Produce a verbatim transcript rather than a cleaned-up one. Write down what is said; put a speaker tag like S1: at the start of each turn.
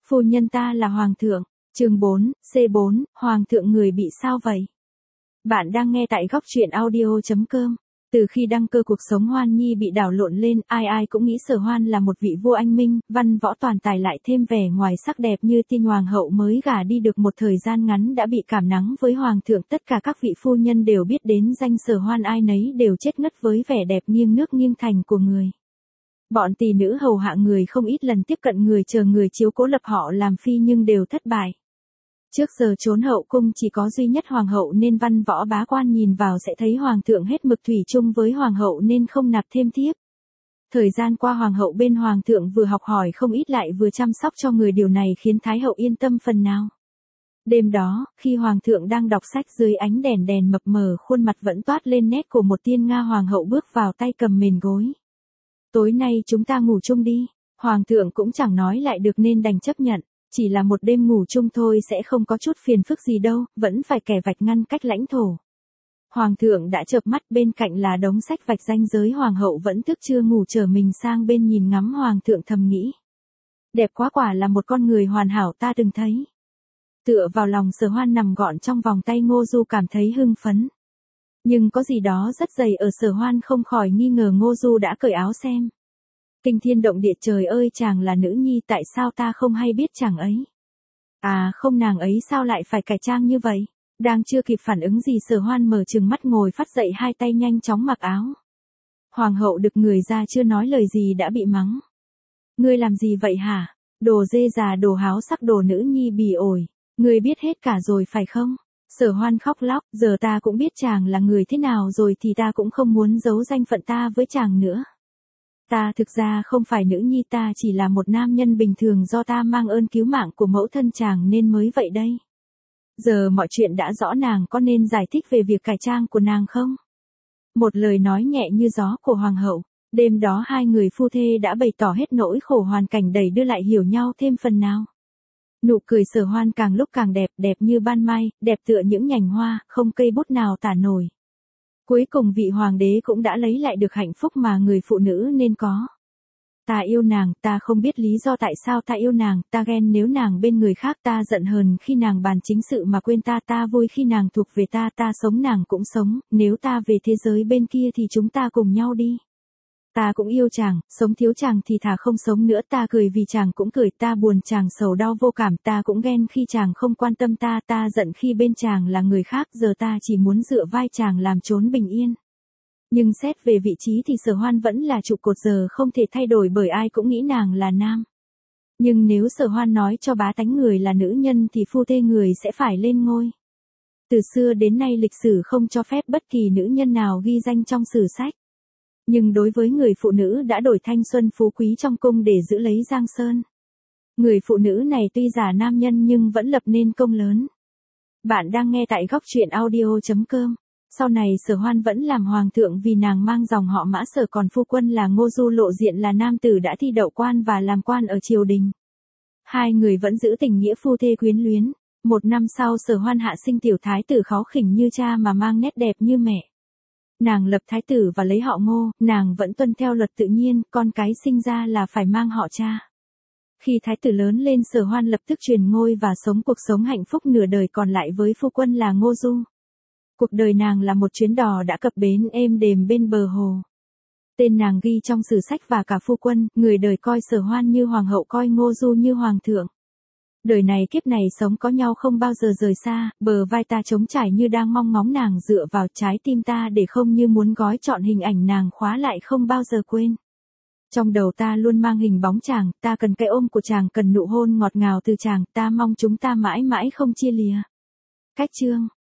S1: Phu nhân ta là hoàng thượng. Chương bốn, C bốn, hoàng thượng người bị sao vậy? Bạn đang nghe tại góc truyện audio chấm com. Từ khi đăng cơ cuộc sống Hoan Nhi bị đảo lộn lên, ai ai cũng nghĩ Sở Hoan là một vị vua anh minh, văn võ toàn tài lại thêm vẻ ngoài sắc đẹp như tiên hoàng hậu mới gả đi được một thời gian ngắn đã bị cảm nắng với hoàng thượng. Tất cả các vị phu nhân đều biết đến danh Sở Hoan, ai nấy đều chết ngất với vẻ đẹp nghiêng nước nghiêng thành của người. Bọn tỷ nữ hầu hạ người không ít lần tiếp cận người chờ người chiếu cố lập họ làm phi nhưng đều thất bại. Trước giờ trốn hậu cung chỉ có duy nhất hoàng hậu nên văn võ bá quan nhìn vào sẽ thấy hoàng thượng hết mực thủy chung với hoàng hậu nên không nạp thêm thiếp. Thời gian qua hoàng hậu bên hoàng thượng vừa học hỏi không ít lại vừa chăm sóc cho người, điều này khiến thái hậu yên tâm phần nào. Đêm đó, khi hoàng thượng đang đọc sách dưới ánh đèn đèn mập mờ, khuôn mặt vẫn toát lên nét của một tiên nga, hoàng hậu bước vào tay cầm mền gối. Tối nay chúng ta ngủ chung đi. Hoàng thượng cũng chẳng nói lại được nên đành chấp nhận. Chỉ là một đêm ngủ chung thôi sẽ không có chút phiền phức gì đâu, vẫn phải kẻ vạch ngăn cách lãnh thổ. Hoàng thượng đã chợp mắt, bên cạnh là đống sách vạch ranh giới, hoàng hậu vẫn thức chưa ngủ trở mình sang bên nhìn ngắm. Hoàng thượng thầm nghĩ. Đẹp quá, quả là một con người hoàn hảo ta từng thấy. Tựa vào lòng Sở Hoan nằm gọn trong vòng tay Ngô Du cảm thấy hưng phấn. Nhưng có gì đó rất dày ở Sở Hoan không khỏi nghi ngờ. Ngô Du đã cởi áo xem. Kinh thiên động địa, trời ơi, chàng là nữ nhi, tại sao ta không hay biết chàng ấy? À không, nàng ấy sao lại phải cải trang như vậy? Đang chưa kịp phản ứng gì, Sở Hoan mở trừng mắt ngồi phát dậy, hai tay nhanh chóng mặc áo. Hoàng hậu đực người ra, chưa nói lời gì đã bị mắng. Ngươi làm gì vậy hả? Đồ dê già, đồ háo sắc, đồ nữ nhi bỉ ổi. Ngươi biết hết cả rồi phải không? Sở Hoan khóc lóc, giờ ta cũng biết chàng là người thế nào rồi thì ta cũng không muốn giấu danh phận ta với chàng nữa. Ta thực ra không phải nữ nhi, ta chỉ là một nam nhân bình thường, do ta mang ơn cứu mạng của mẫu thân chàng nên mới vậy đây. Giờ mọi chuyện đã rõ, nàng có nên giải thích về việc cải trang của nàng không? Một lời nói nhẹ như gió của hoàng hậu. Đêm đó hai người phu thê đã bày tỏ hết nỗi khổ, hoàn cảnh đầy đưa lại hiểu nhau thêm phần nào. Nụ cười Sở Hoan càng lúc càng đẹp, đẹp như ban mai, đẹp tựa những nhành hoa, không cây bút nào tả nổi. Cuối cùng vị hoàng đế cũng đã lấy lại được hạnh phúc mà người phụ nữ nên có. Ta yêu nàng, ta không biết lý do tại sao ta yêu nàng, ta ghen nếu nàng bên người khác, ta giận hờn khi nàng bàn chính sự mà quên ta, ta vui khi nàng thuộc về ta, ta sống nàng cũng sống, nếu ta về thế giới bên kia thì chúng ta cùng nhau đi. Ta cũng yêu chàng, sống thiếu chàng thì thà không sống nữa, ta cười vì chàng cũng cười, ta buồn chàng sầu đau vô cảm, ta cũng ghen khi chàng không quan tâm ta, ta giận khi bên chàng là người khác, giờ ta chỉ muốn dựa vai chàng làm trốn bình yên. Nhưng xét về vị trí thì Sở Hoan vẫn là trụ cột, giờ không thể thay đổi bởi ai cũng nghĩ nàng là nam. Nhưng nếu Sở Hoan nói cho bá tánh người là nữ nhân thì phu thê người sẽ phải lên ngôi. Từ xưa đến nay lịch sử không cho phép bất kỳ nữ nhân nào ghi danh trong sử sách. Nhưng đối với người phụ nữ đã đổi thanh xuân phú quý trong cung để giữ lấy giang sơn, người phụ nữ này tuy giả nam nhân nhưng vẫn lập nên công lớn. Bạn đang nghe tại góc truyện audio chấm com. Sau này Sở Hoan vẫn làm hoàng thượng vì nàng mang dòng họ Mã Sở, còn phu quân là Ngô Du lộ diện là nam tử đã thi đậu quan và làm quan ở triều đình. Hai người vẫn giữ tình nghĩa phu thê quyến luyến. Một năm sau Sở Hoan hạ sinh tiểu thái tử kháu khỉnh như cha mà mang nét đẹp như mẹ. Nàng lập thái tử và lấy họ Ngô, nàng vẫn tuân theo luật tự nhiên, con cái sinh ra là phải mang họ cha. Khi thái tử lớn lên, Sở Hoan lập tức truyền ngôi và sống cuộc sống hạnh phúc nửa đời còn lại với phu quân là Ngô Du. Cuộc đời nàng là một chuyến đò đã cập bến êm đềm bên bờ hồ. Tên nàng ghi trong sử sách và cả phu quân, người đời coi Sở Hoan như hoàng hậu, coi Ngô Du như hoàng thượng. Đời này kiếp này sống có nhau không bao giờ rời xa, bờ vai ta trống trải như đang mong ngóng nàng, dựa vào trái tim ta để không như muốn gói trọn hình ảnh nàng khóa lại không bao giờ quên. Trong đầu ta luôn mang hình bóng chàng, ta cần cái ôm của chàng, cần nụ hôn ngọt ngào từ chàng, ta mong chúng ta mãi mãi không chia lìa. Cách chương